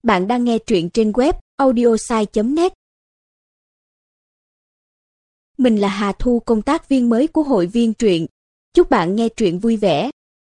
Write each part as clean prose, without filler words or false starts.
Bạn đang nghe truyện trên web audiosai.net. Mình là Hà Thu, công tác viên mới của hội viên truyện. Chúc bạn nghe truyện vui vẻ.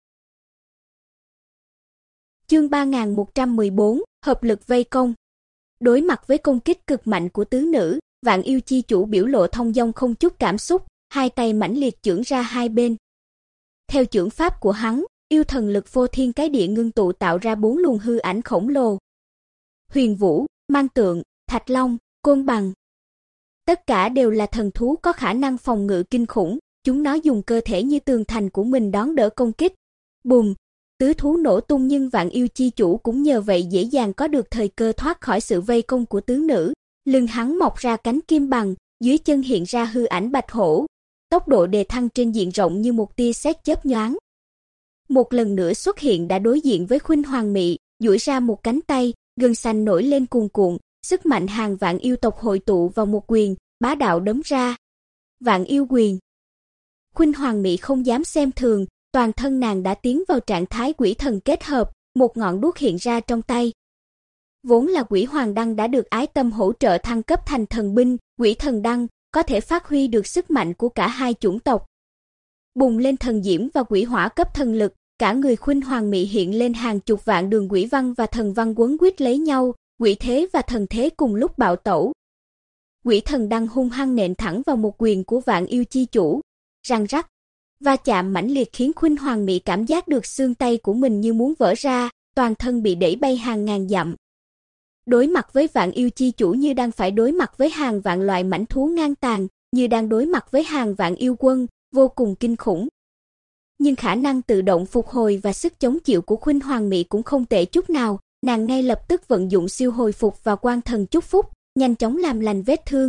Chương 3114, hợp lực vây công. Đối mặt với công kích cực mạnh của tứ nữ, Vạn Yêu chi chủ biểu lộ thông dong không chút cảm xúc, hai tay mãnh liệt chưởng ra hai bên. Theo chưởng pháp của hắn, yêu thần lực phô thiên cái địa ngưng tụ tạo ra 4 luồng hư ảnh khổng lồ. Huyền Vũ, Mang Tượng, Thạch Long, Côn Bằng. Tất cả đều là thần thú có khả năng phòng ngự kinh khủng, chúng nó dùng cơ thể như tường thành của mình đón đỡ công kích. Bùm, tứ thú nổ tung, nhưng Vạn Yêu chi chủ cũng nhờ vậy dễ dàng có được thời cơ thoát khỏi sự vây công của tứ nữ. Lưng hắn mọc ra cánh kim bằng, dưới chân hiện ra hư ảnh bạch hổ, tốc độ đề thăng trên diện rộng như một tia sét chớp nhoáng. Một lần nữa xuất hiện đã đối diện với Khuynh Hoàng Mị, duỗi ra một cánh tay, gân xanh nổi lên cuồn cuộn, sức mạnh hàng vạn yêu tộc hội tụ vào một quyền, bá đạo đấm ra. Vạn Yêu quyền. Khuynh Hoàng Mị không dám xem thường, toàn thân nàng đã tiến vào trạng thái quỷ thần kết hợp, một ngọn đuốc hiện ra trong tay. Vốn là Quỷ Hoàng đăng đã được Ái Tâm hỗ trợ thăng cấp thành thần binh, Quỷ Thần đăng, có thể phát huy được sức mạnh của cả hai chủng tộc. Bùng lên thần diễm và quỷ hỏa cấp thần lực, cả người Khuynh Hoàng Mị hiện lên hàng chục vạn đường quỷ văn và thần văn quấn quýt lấy nhau, quỷ thế và thần thế cùng lúc bạo tẩu. Quỷ Thần đăng hung hăng nện thẳng vào một quyền của Vạn Yêu chi chủ, răng rắc, va chạm mãnh liệt khiến Khuynh Hoàng Mị cảm giác được xương tay của mình như muốn vỡ ra, toàn thân bị đẩy bay hàng ngàn dặm. Đối mặt với Vạn Yêu chi chủ như đang phải đối mặt với hàng vạn loại mãnh thú ngang tàn, như đang đối mặt với hàng vạn yêu quân, vô cùng kinh khủng. Nhưng khả năng tự động phục hồi và sức chống chịu của Khuynh Hoàng Mị cũng không tệ chút nào, nàng ngay lập tức vận dụng siêu hồi phục và quan thần chúc phúc, nhanh chóng làm lành vết thương.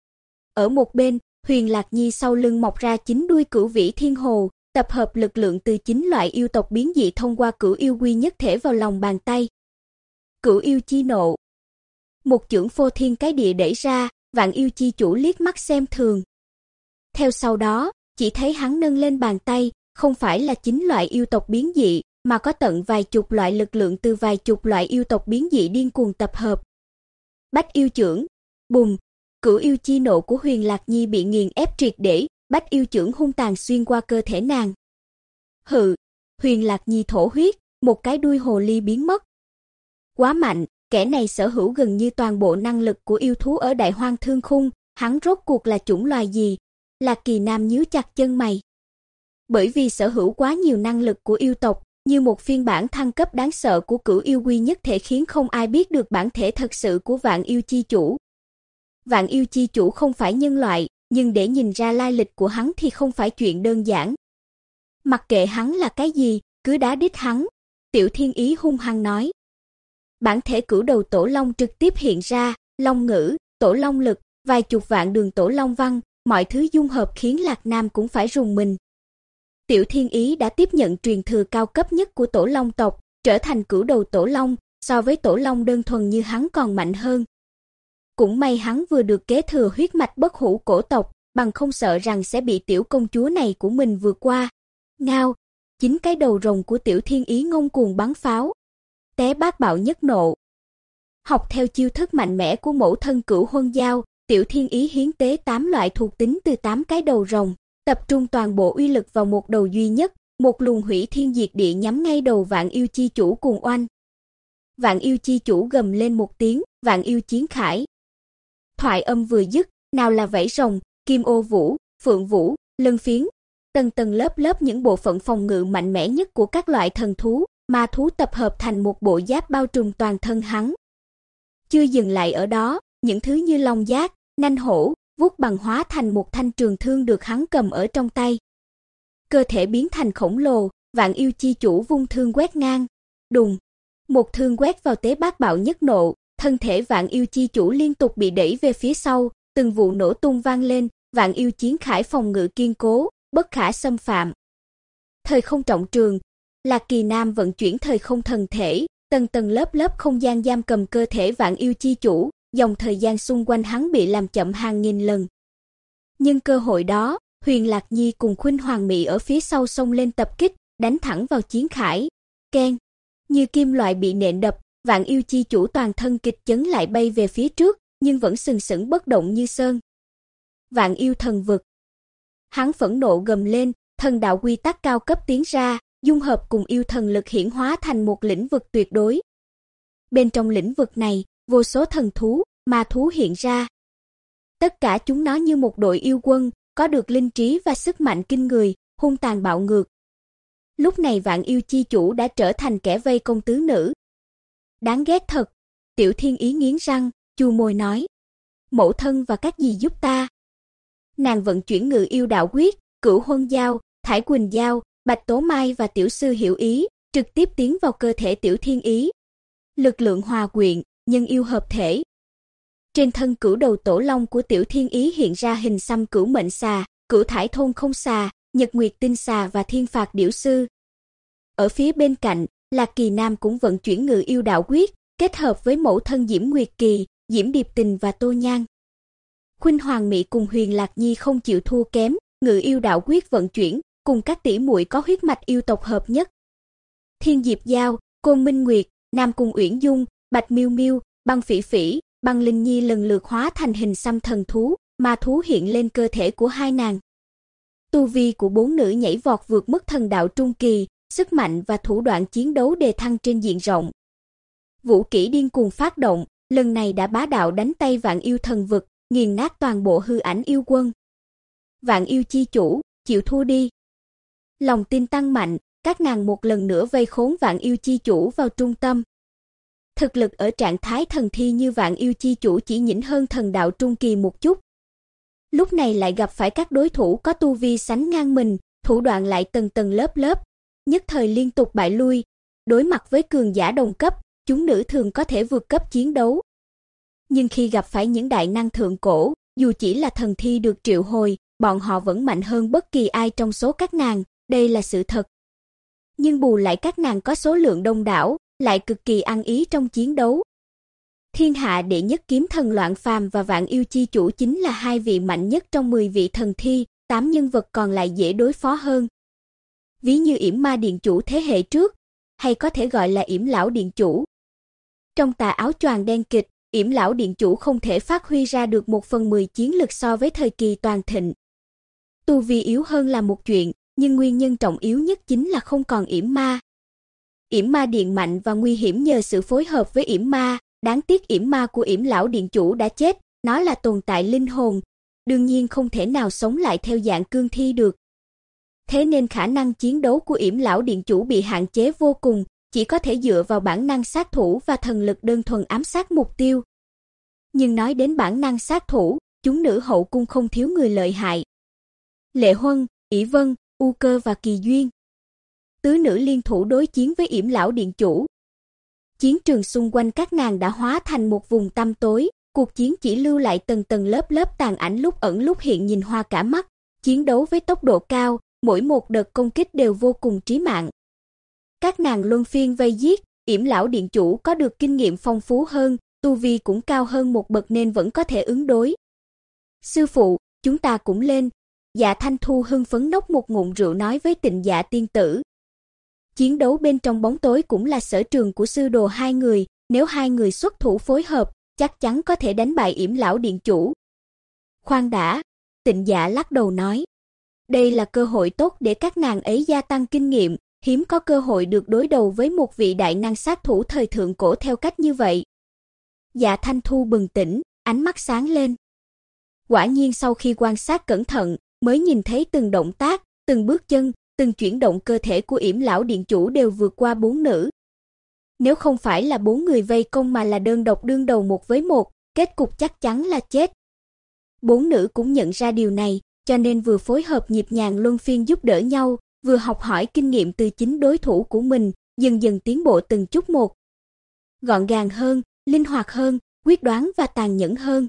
Ở một bên, Huyền Lạc Nhi sau lưng mọc ra 9 đuôi Cửu Vĩ Thiên Hồ, tập hợp lực lượng từ 9 loại yêu tộc biến dị thông qua Cửu Yêu quy nhất thể vào lòng bàn tay. Cửu Yêu chi nộ. Một chưởng phô thiên cái địa đẩy ra, Vạn Yêu chi chủ liếc mắt xem thường. Theo sau đó, chỉ thấy hắn nâng lên bàn tay, không phải là 9 loại yêu tộc biến dị, mà có tận vài chục loại lực lượng từ vài chục loại yêu tộc biến dị điên cuồng tập hợp. Bách yêu chưởng, bùm, Cửu Yêu chi nộ của Huyền Lạc Nhi bị nghiền ép triệt để, Bách yêu chưởng hung tàn xuyên qua cơ thể nàng. Hừ, Huyền Lạc Nhi thổ huyết, một cái đuôi hồ ly biến mất. Quá mạnh, kẻ này sở hữu gần như toàn bộ năng lực của yêu thú ở Đại Hoang Thương Khung, hắn rốt cuộc là chủng loài gì? Lạc Kỳ Nam nhíu chặt chân mày. Bởi vì sở hữu quá nhiều năng lực của yêu tộc, như một phiên bản thăng cấp đáng sợ của Cửu Yêu quy nhất thể khiến không ai biết được bản thể thật sự của Vạn Yêu chi chủ. Vạn Yêu chi chủ không phải nhân loại, nhưng để nhìn ra lai lịch của hắn thì không phải chuyện đơn giản. Mặc kệ hắn là cái gì, cứ đá đít hắn, Tiểu Thiên Ý hung hăng nói. Bản thể cửu đầu tổ long trực tiếp hiện ra, long ngữ, tổ long lực, vài chục vạn đường tổ long văn, mọi thứ dung hợp khiến Lạc Nam cũng phải rùng mình. Tiểu Thiên Ý đã tiếp nhận truyền thừa cao cấp nhất của tổ long tộc, trở thành cửu đầu tổ long, so với tổ long đơn thuần như hắn còn mạnh hơn. Cũng may hắn vừa được kế thừa huyết mạch bất hủ cổ tộc, bằng không sợ rằng sẽ bị tiểu công chúa này của mình vượt qua. Ngao, 9 cái đầu rồng của Tiểu Thiên Ý ngông cuồng bắn pháo. Té bát bạo nhất nộ. Học theo chiêu thức mạnh mẽ của mẫu thân Cửu Huân Giao, Tiểu Thiên Ý hiến tế 8 loại thuộc tính từ 8 cái đầu rồng, tập trung toàn bộ uy lực vào một đầu duy nhất, một luồng hủy thiên diệt địa nhắm ngay đầu Vạn Yêu chi chủ cuồng oanh. Vạn Yêu chi chủ gầm lên một tiếng, Vạn Yêu chiến khải. Thoại âm vừa dứt, nào là vảy rồng, kim ô vũ, phượng vũ, lân phiến, tầng tầng lớp lớp những bộ phận phòng ngự mạnh mẽ nhất của các loại thần thú, ma thú tập hợp thành một bộ giáp bao trùm toàn thân hắn. Chưa dừng lại ở đó, những thứ như long giác, nanh hổ, vuốt bằng hóa thành một thanh trường thương được hắn cầm ở trong tay. Cơ thể biến thành khổng lồ, Vạn Yêu chi chủ vung thương quét ngang. Đùng, một thương quét vào tế bát bạo nhất nộ, thân thể Vạn Yêu chi chủ liên tục bị đẩy về phía sau, từng vụ nổ tung vang lên, Vạn Yêu chiến khải phòng ngự kiên cố, bất khả xâm phạm. Thời không trọng trường, Lạc Kỳ Nam vận chuyển thời không thần thể, tầng tầng lớp lớp không gian giam cầm cơ thể Vạn Yêu chi chủ, dòng thời gian xung quanh hắn bị làm chậm hàng nghìn lần. Nhưng cơ hội đó, Huyền Lạc Nhi cùng Khuynh Hoàng Mị ở phía sau xông lên tập kích, đánh thẳng vào chiến khải. Keng, như kim loại bị nện đập, Vạn Yêu chi chủ toàn thân kịch chấn lại bay về phía trước, nhưng vẫn sừng sững bất động như sơn. Vạn Yêu thần vực. Hắn phẫn nộ gầm lên, thần đạo quy tắc cao cấp tiến ra, dung hợp cùng yêu thần lực hiển hóa thành một lĩnh vực tuyệt đối. Bên trong lĩnh vực này, vô số thần thú, ma thú hiện ra. Tất cả chúng nó như một đội yêu quân, có được linh trí và sức mạnh kinh người, hung tàn bạo ngược. Lúc này Vạn Yêu chi chủ đã trở thành kẻ vây công tứ nữ. Đáng ghét thật. Tiểu Thiên Ý nghiến răng, chu môi nói. Mẫu thân và các dì giúp ta. Nàng vận chuyển Ngự Yêu đạo quyết, Cửu Huân Giao, Thải Quỳnh Giao, Bạch Tố Mai và tiểu sư Hiểu Ý, trực tiếp tiến vào cơ thể Tiểu Thiên Ý. Lực lượng hòa quyện, nhân yêu hợp thể. Trên thân cửu đầu tổ long của Tiểu Thiên Ý hiện ra hình xăm cửu mệnh xà, cửu thải thôn không xà, nhật nguyệt tinh xà và thiên phạt điểu sư. Ở phía bên cạnh, Lạc Kỳ Nam cũng vận chuyển Ngự Yêu đạo quyết, kết hợp với mẫu thân Diễm Nguyệt Kỳ, Diễm Điệp Tình và Tô Nhan. Khuynh Hoàng Mị cùng Huyền Lạc Nhi không chịu thua kém, Ngự Yêu đạo quyết vận chuyển, cùng các tỷ muội có huyết mạch yêu tộc hợp nhất. Thiên Diệp Giao, Côn Minh Nguyệt, Nam Cung Uyển Dung, Bạch Miêu Miêu, Băng Phỉ Phỉ, Băng Linh Nhi lần lượt hóa thành hình xăm thần thú, ma thú hiện lên cơ thể của hai nàng. Tu vi của bốn nữ nhảy vọt vượt mức thần đạo trung kỳ, sức mạnh và thủ đoạn chiến đấu đề thăng trên diện rộng. Vũ kỹ điên cuồng phát động, lần này đã bá đạo đánh tay Vạn Yêu thần vực, nghiền nát toàn bộ hư ảnh yêu quân. Vạn Yêu chi chủ, chịu thua đi. Lòng tin tăng mạnh, các nàng một lần nữa vây khốn Vạn Yêu chi chủ vào trung tâm. Thực lực ở trạng thái thần thi như Vạn Yêu chi chủ chỉ nhỉnh hơn thần đạo trung kỳ một chút. Lúc này lại gặp phải các đối thủ có tu vi sánh ngang mình, thủ đoạn lại tầng tầng lớp lớp, nhất thời liên tục bại lui. Đối mặt với cường giả đồng cấp, chúng nữ thường có thể vượt cấp chiến đấu. Nhưng khi gặp phải những đại năng thượng cổ, dù chỉ là thần thi được triệu hồi, bọn họ vẫn mạnh hơn bất kỳ ai trong số các nàng, đây là sự thật. Nhưng bù lại các nàng có số lượng đông đảo, lại cực kỳ ăn ý trong chiến đấu. Thiên hạ đệ nhất kiếm thần Loạn Phàm và Vạn Yêu chi chủ chính là hai vị mạnh nhất trong 10 vị thần thi, 8 nhân vật còn lại dễ đối phó hơn. Ví như Yểm Ma điện chủ thế hệ trước, hay có thể gọi là Yểm lão điện chủ. Trong tà áo choàng đen kịch, Yểm lão điện chủ không thể phát huy ra được 1/10 chiến lực so với thời kỳ toàn thịnh. Tu vi yếu hơn là một chuyện, nhưng nguyên nhân trọng yếu nhất chính là không còn Yểm Ma. Yểm Ma điện mạnh và nguy hiểm nhờ sự phối hợp với Yểm Ma, đáng tiếc Yểm Ma của Yểm lão điện chủ đã chết, nó là tồn tại linh hồn, đương nhiên không thể nào sống lại theo dạng cương thi được. Thế nên khả năng chiến đấu của Yểm lão điện chủ bị hạn chế vô cùng, chỉ có thể dựa vào bản năng sát thủ và thần lực đơn thuần ám sát mục tiêu. Nhưng nói đến bản năng sát thủ, chúng nữ hậu cung không thiếu người lợi hại. Lệ Huân, ỷ Vân, U Cơ và Kỳ Duyên. Tứ nữ liên thủ đối chiến với Yểm lão điện chủ. Chiến trường xung quanh các nàng đã hóa thành một vùng tăm tối, cuộc chiến chỉ lưu lại tầng tầng lớp lớp tàn ảnh lúc ẩn lúc hiện nhìn hoa cả mắt, chiến đấu với tốc độ cao, mỗi một đợt công kích đều vô cùng chí mạng. Các nàng luân phiên vây giết, Yểm lão điện chủ có được kinh nghiệm phong phú hơn, tu vi cũng cao hơn một bậc nên vẫn có thể ứng đối. Sư phụ, chúng ta cũng lên. Dạ Thanh Thu hưng phấn nốc một ngụm rượu nói với Tịnh Dạ tiên tử. Chiến đấu bên trong bóng tối cũng là sở trường của sư đồ hai người, nếu hai người xuất thủ phối hợp, chắc chắn có thể đánh bại Yểm lão điện chủ. Khoan đã, Tịnh Dạ lắc đầu nói. Đây là cơ hội tốt để các nàng ấy gia tăng kinh nghiệm, hiếm có cơ hội được đối đầu với một vị đại năng sát thủ thời thượng cổ theo cách như vậy. Dạ Thanh Thu bừng tỉnh, ánh mắt sáng lên. Quả nhiên sau khi quan sát cẩn thận, mới nhìn thấy từng động tác, từng bước chân, từng chuyển động cơ thể của Yểm lão điện chủ đều vượt qua bốn nữ. Nếu không phải là bốn người vây công mà là đơn độc đương đầu một với một, kết cục chắc chắn là chết. Bốn nữ cũng nhận ra điều này, cho nên vừa phối hợp nhịp nhàng luân phiên giúp đỡ nhau, vừa học hỏi kinh nghiệm từ chính đối thủ của mình, dần dần tiến bộ từng chút một. Gọn gàng hơn, linh hoạt hơn, quyết đoán và tàn nhẫn hơn.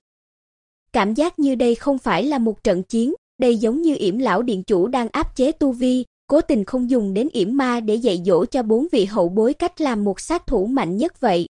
Cảm giác như đây không phải là một trận chiến, đây giống như Yểm lão điện chủ đang áp chế tu vi, cố tình không dùng đến Yểm Ma để dạy dỗ cho bốn vị hậu bối cách làm một sát thủ mạnh nhất vậy.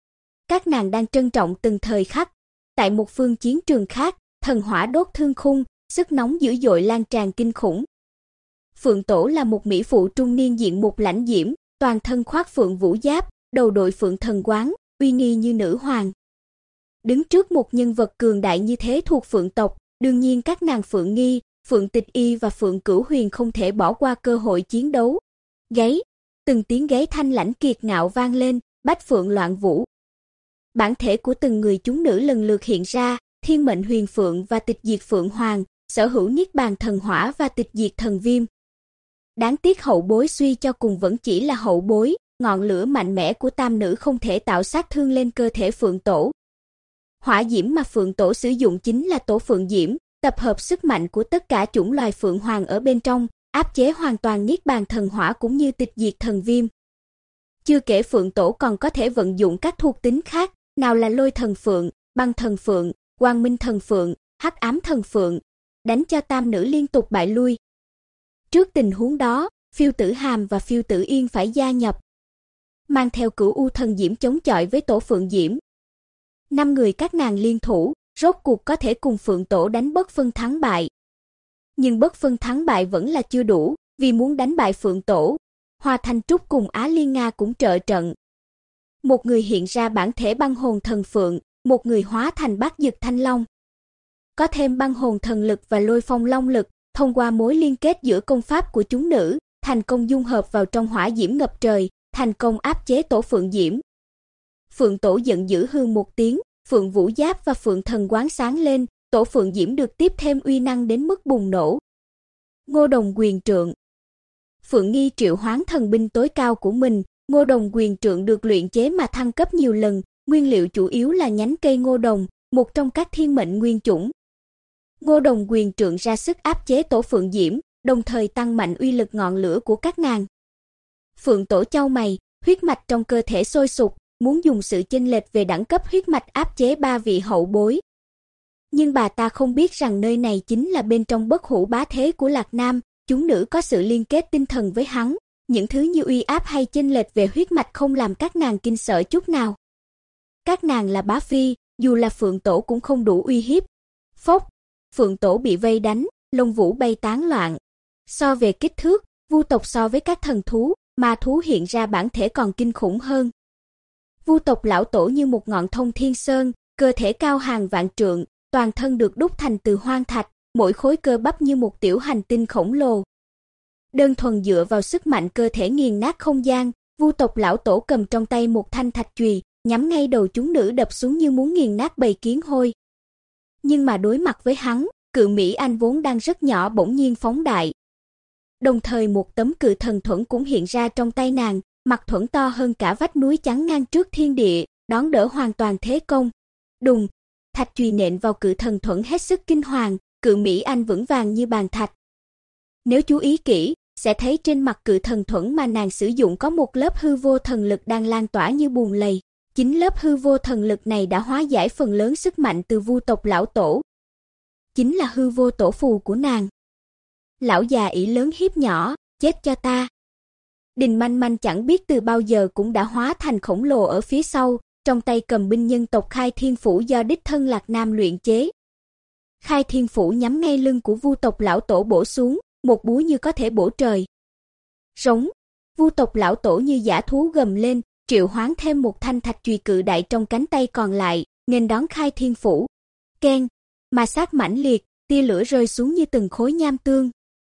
Các nàng đang trân trọng từng thời khắc. Tại một phương chiến trường khác, thần hỏa đốt thương khung, sức nóng dữ dội lan tràn kinh khủng. Phượng Tổ là một mỹ phụ trung niên diện mục lãnh diễm, toàn thân khoác phượng vũ giáp, đầu đội phượng thần quán, uy nghi như nữ hoàng. Đứng trước một nhân vật cường đại như thế thuộc Phượng tộc, đương nhiên các nàng Phượng Nghi, Phượng Tịch Y và Phượng Cửu Huyền không thể bỏ qua cơ hội chiến đấu. Gáy, từng tiếng gáy thanh lãnh kiệt ngạo vang lên, bách phượng loạn vũ. Bản thể của từng người chúng nữ lần lượt hiện ra, Thiên Mệnh Huyền Phượng và Tịch Diệt Phượng Hoàng, sở hữu Niết Bàn Thần Hỏa và Tịch Diệt Thần Viêm. Đáng tiếc hậu bối suy cho cùng vẫn chỉ là hậu bối, ngọn lửa mạnh mẽ của tam nữ không thể tạo sát thương lên cơ thể Phượng Tổ. Hỏa diễm mà Phượng Tổ sử dụng chính là Tổ Phượng Diễm, tập hợp sức mạnh của tất cả chủng loài Phượng Hoàng ở bên trong, áp chế hoàn toàn Niết Bàn Thần Hỏa cũng như Tịch Diệt Thần Viêm. Chưa kể Phượng Tổ còn có thể vận dụng các thuộc tính khác, nào là Lôi Thần Phượng, Băng Thần Phượng, Quang Minh Thần Phượng, Hắc Ám Thần Phượng, đánh cho tam nữ liên tục bại lui. Trước tình huống đó, Phiêu Tử Hàm và Phiêu Tử Yên phải gia nhập, mang theo Cửu U Thần Diễm chống chọi với Tổ Phượng Diễm. 5 người các nàng liên thủ, rốt cuộc có thể cùng Phượng Tổ đánh bất phân thắng bại. Nhưng bất phân thắng bại vẫn là chưa đủ, vì muốn đánh bại Phượng Tổ, Hoa Thanh Trúc cùng Á Liên Nga cũng trợ trận. Một người hiện ra bản thể băng hồn thần phượng, một người hóa thành Bát Dực Thanh Long. Có thêm băng hồn thần lực và lôi phong long lực, thông qua mối liên kết giữa công pháp của chúng nữ, thành công dung hợp vào trong hỏa diễm ngập trời, thành công áp chế Tổ Phượng Diễm. Phượng Tổ giận dữ hừ một tiếng, Phượng Vũ Giáp và Phượng Thần Quán sáng lên, Tổ Phượng Diễm được tiếp thêm uy năng đến mức bùng nổ. Ngô Đồng Quyền Trượng. Phượng Nghi triệu hoán thần binh tối cao của mình, Ngô Đồng Quyền Trượng được luyện chế mà thăng cấp nhiều lần, nguyên liệu chủ yếu là nhánh cây ngô đồng, một trong các thiên mệnh nguyên chủng. Ngô Đồng Quyền Trượng ra sức áp chế Tổ Phượng Diễm, đồng thời tăng mạnh uy lực ngọn lửa của các nàng. Phượng Tổ chau mày, huyết mạch trong cơ thể sôi sục, muốn dùng sự chênh lệch về đẳng cấp huyết mạch áp chế 3 vị hậu bối. Nhưng bà ta không biết rằng nơi này chính là bên trong bất hủ bá thế của Lạc Nam, chúng nữ có sự liên kết tinh thần với hắn, những thứ như uy áp hay chênh lệch về huyết mạch không làm các nàng kinh sợ chút nào. Các nàng là bá phi, dù là Phượng Tổ cũng không đủ uy hiếp. Phốc, Phượng Tổ bị vây đánh, lông vũ bay tán loạn. So về kích thước, Vu tộc so với các thần thú, ma thú hiện ra bản thể còn kinh khủng hơn. Vu tộc lão tổ như một ngọn thông thiên sơn, cơ thể cao hàng vạn trượng, toàn thân được đúc thành từ hoang thạch, mỗi khối cơ bắp như một tiểu hành tinh khổng lồ. Đơn thuần dựa vào sức mạnh cơ thể nghiền nát không gian, Vu tộc lão tổ cầm trong tay một thanh thạch chùy, nhắm ngay đầu chúng nữ đập xuống như muốn nghiền nát bầy kiến hôi. Nhưng mà đối mặt với hắn, Cự Mỹ Anh vốn đang rất nhỏ bỗng nhiên phóng đại. Đồng thời một tấm cự thần thuẫn cũng hiện ra trong tay nàng, mặt thuẫn to hơn cả vách núi chắn ngang trước thiên địa, đón đỡ hoàn toàn thế công. Đùng, thạch chùy nện vào cự thần thuẫn hết sức kinh hoàng, Cự Mỹ Anh vững vàng như bàn thạch. Nếu chú ý kỹ, sẽ thấy trên mặt cự thần thuẫn mà nàng sử dụng có một lớp hư vô thần lực đang lan tỏa như buồn lầy. Chính lớp hư vô thần lực này đã hóa giải phần lớn sức mạnh từ Vu tộc lão tổ. Chính là hư vô tổ phù của nàng. Lão già ỷ lớn hiếp nhỏ, chết cho ta. Đình Manh Manh chẳng biết từ bao giờ cũng đã hóa thành khổng lồ ở phía sau, trong tay cầm binh nhân tộc Khai Thiên Phủ do đích thân Lạc Nam luyện chế. Khai Thiên Phủ nhắm ngay lưng của Vu tộc lão tổ bổ xuống, một búa như có thể bổ trời. Rống, Vu tộc lão tổ như dã thú gầm lên, triệu hoán thêm một thanh thạch chùy cự đại trong cánh tay còn lại, nghênh đón Khai Thiên Phủ. Keng, ma sát mãnh liệt, tia lửa rơi xuống như từng khối nham tương.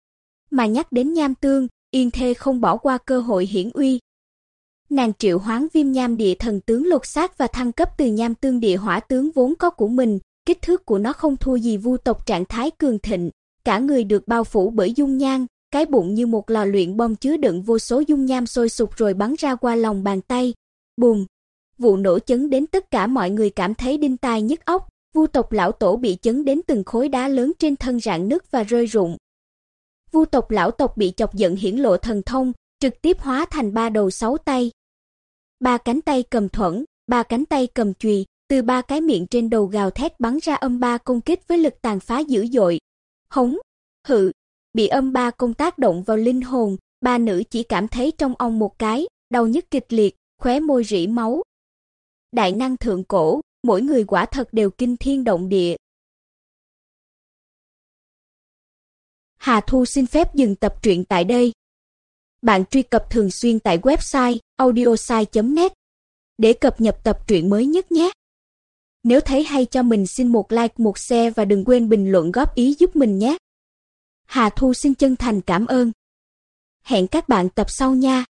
Mà nhắc đến nham tương, Yên Thê không bỏ qua cơ hội hiển uy. Nàng triệu hoán Viêm Nham Địa Thần tướng lột xác và thăng cấp từ nham tương địa hỏa tướng vốn có của mình, kích thước của nó không thua gì Vu tộc trạng thái cường thịnh, cả người được bao phủ bởi dung nham, cái bụng như một lò luyện bom chứa đựng vô số dung nham sôi sục rồi bắn ra qua lòng bàn tay. Bùm! Vụ nổ chấn đến tất cả mọi người cảm thấy đinh tai nhức óc, Vu tộc lão tổ bị chấn đến từng khối đá lớn trên thân rạn nứt và rơi rụng. Vu tộc lão tộc bị chọc giận hiển lộ thần thông, trực tiếp hóa thành 3 đầu 6 tay. 3 cánh tay cầm thuẫn, 3 cánh tay cầm chùy, từ 3 cái miệng trên đầu gào thét bắn ra âm 3 công kích với lực tàn phá dữ dội. Hống, hự, bị âm 3 công tác động vào linh hồn, 3 nữ chỉ cảm thấy trong ong một cái, đau nhức kịch liệt, khóe môi rỉ máu. Đại năng thượng cổ, mỗi người quả thật đều kinh thiên động địa. Hà Thu xin phép dừng tập truyện tại đây. Bạn truy cập thường xuyên tại website audiosai.net để cập nhật tập truyện mới nhất nhé. Nếu thấy hay cho mình xin một like, một share và đừng quên bình luận góp ý giúp mình nhé. Hà Thu xin chân thành cảm ơn. Hẹn các bạn tập sau nha.